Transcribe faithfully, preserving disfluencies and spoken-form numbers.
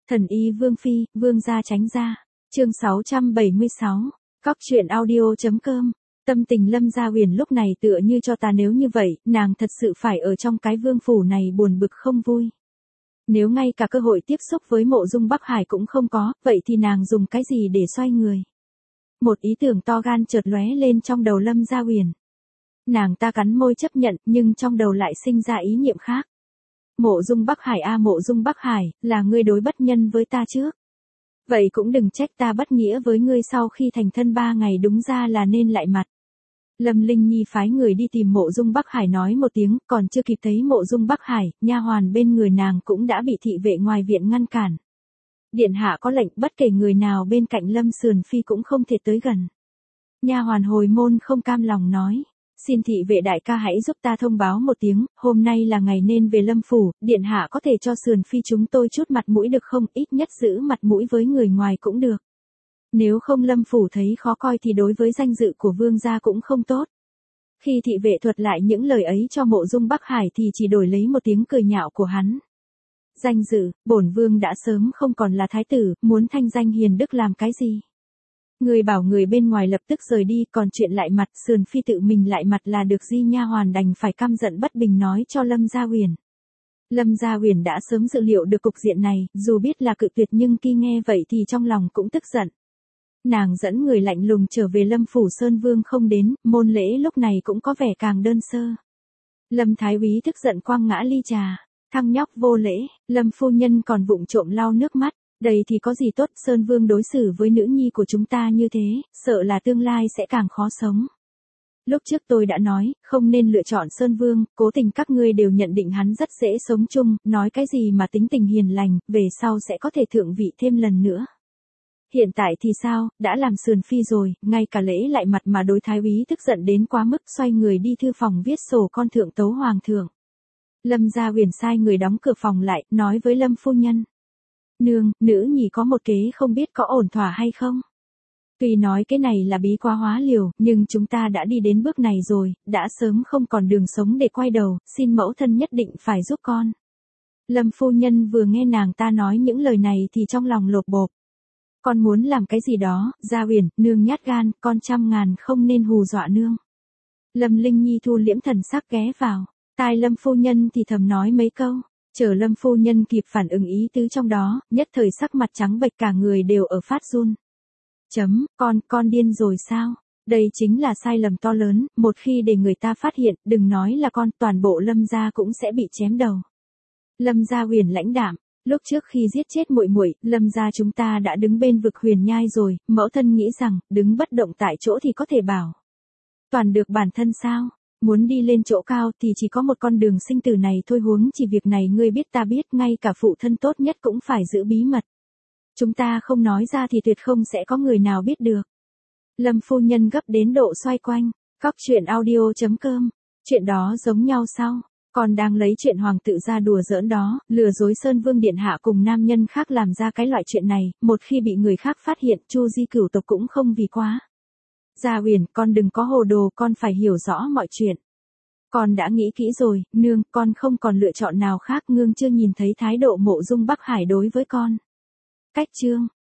Thần y Vương Phi, Vương gia tránh ra. Chương sáu trăm bảy mươi sáu. Cóc truyện audio.com. Tâm tình Lâm Gia Huyền lúc này tựa như cho ta, nếu như vậy, nàng thật sự phải ở trong cái vương phủ này buồn bực không vui. Nếu ngay cả cơ hội tiếp xúc với Mộ Dung Bắc Hải cũng không có, vậy thì nàng dùng cái gì để xoay người? Một ý tưởng to gan chợt lóe lên trong đầu Lâm Gia Huyền. Nàng ta cắn môi chấp nhận, nhưng trong đầu lại sinh ra ý niệm khác. Mộ Dung Bắc Hải a Mộ Dung Bắc Hải, là ngươi đối bất nhân với ta trước. Vậy cũng đừng trách ta bất nghĩa với ngươi, sau khi thành thân ba ngày đúng ra là nên lại mặt. Lâm Linh Nhi phái người đi tìm Mộ Dung Bắc Hải nói một tiếng, còn chưa kịp thấy Mộ Dung Bắc Hải, nha hoàn bên người nàng cũng đã bị thị vệ ngoài viện ngăn cản. Điện hạ có lệnh, bất kể người nào bên cạnh Lâm Sườn Phi cũng không thể tới gần. Nha hoàn hồi môn không cam lòng nói, xin thị vệ đại ca hãy giúp ta thông báo một tiếng, hôm nay là ngày nên về Lâm phủ, điện hạ có thể cho Sườn Phi chúng tôi chút mặt mũi được không, ít nhất giữ mặt mũi với người ngoài cũng được. Nếu không Lâm phủ thấy khó coi thì đối với danh dự của vương gia cũng không tốt. Khi thị vệ thuật lại những lời ấy cho Mộ Dung Bắc Hải thì chỉ đổi lấy một tiếng cười nhạo của hắn. Danh dự, bổn vương đã sớm không còn là thái tử, muốn thanh danh hiền đức làm cái gì? Người bảo người bên ngoài lập tức rời đi, còn chuyện lại mặt, Sườn Phi tự mình lại mặt là được gì? Nha hoàn đành phải căm giận bất bình nói cho Lâm Gia Huyền. Lâm Gia Huyền đã sớm dự liệu được cục diện này, dù biết là cự tuyệt nhưng khi nghe vậy thì trong lòng cũng tức giận. Nàng dẫn người lạnh lùng trở về Lâm phủ, Sơn Vương không đến, môn lễ lúc này cũng có vẻ càng đơn sơ. Lâm Thái úy tức giận quăng ngã ly trà, thằng nhóc vô lễ. Lâm phu nhân còn vụng trộm lau nước mắt, đây thì có gì tốt, Sơn Vương đối xử với nữ nhi của chúng ta như thế, sợ là tương lai sẽ càng khó sống. Lúc trước tôi đã nói, không nên lựa chọn Sơn Vương, cố tình các ngươi đều nhận định hắn rất dễ sống chung, nói cái gì mà tính tình hiền lành, về sau sẽ có thể thượng vị thêm lần nữa. Hiện tại thì sao, đã làm Sườn Phi rồi, ngay cả lễ lại mặt mà đối thái úy tức giận đến quá mức, xoay người đi thư phòng viết sổ con thượng tấu hoàng thượng. Lâm Gia Huyền sai người đóng cửa phòng lại, nói với Lâm phu nhân. Nương, nữ nhì có một kế không biết có ổn thỏa hay không? Tuy nói cái này là bí quá hóa liều, nhưng chúng ta đã đi đến bước này rồi, đã sớm không còn đường sống để quay đầu, xin mẫu thân nhất định phải giúp con. Lâm phu nhân vừa nghe nàng ta nói những lời này thì trong lòng lột bộp. Con muốn làm cái gì đó, Gia Huyền, nương nhát gan, con trăm ngàn không nên hù dọa nương. Lâm Linh Nhi thu liễm thần sắc ghé vào, tai Lâm phu nhân thì thầm nói mấy câu, chờ Lâm phu nhân kịp phản ứng ý tứ trong đó, nhất thời sắc mặt trắng bệch, cả người đều ở phát run. Chấm, con, con điên rồi sao? Đây chính là sai lầm to lớn, một khi để người ta phát hiện, đừng nói là con, toàn bộ Lâm gia cũng sẽ bị chém đầu. Lâm Gia Huyền lãnh đạm. Lúc trước khi giết chết muội muội, Lâm gia chúng ta đã đứng bên vực huyền nhai rồi, mẫu thân nghĩ rằng, đứng bất động tại chỗ thì có thể bảo. Toàn được bản thân sao? Muốn đi lên chỗ cao thì chỉ có một con đường sinh tử này thôi, huống chỉ việc này ngươi biết ta biết, ngay cả phụ thân tốt nhất cũng phải giữ bí mật. Chúng ta không nói ra thì tuyệt không sẽ có người nào biết được. Lâm phu nhân gấp đến độ xoay quanh, cóc truyện audio.com, chuyện đó giống nhau sao? Còn đang lấy chuyện hoàng tự ra đùa giỡn đó, lừa dối Sơn Vương điện hạ cùng nam nhân khác làm ra cái loại chuyện này, một khi bị người khác phát hiện, Chu Di cửu tộc cũng không vì quá. Gia Huyền, con đừng có hồ đồ, con phải hiểu rõ mọi chuyện. Con đã nghĩ kỹ rồi, nương, con không còn lựa chọn nào khác, ngương chưa nhìn thấy thái độ Mộ Dung Bắc Hải đối với con. Cách chương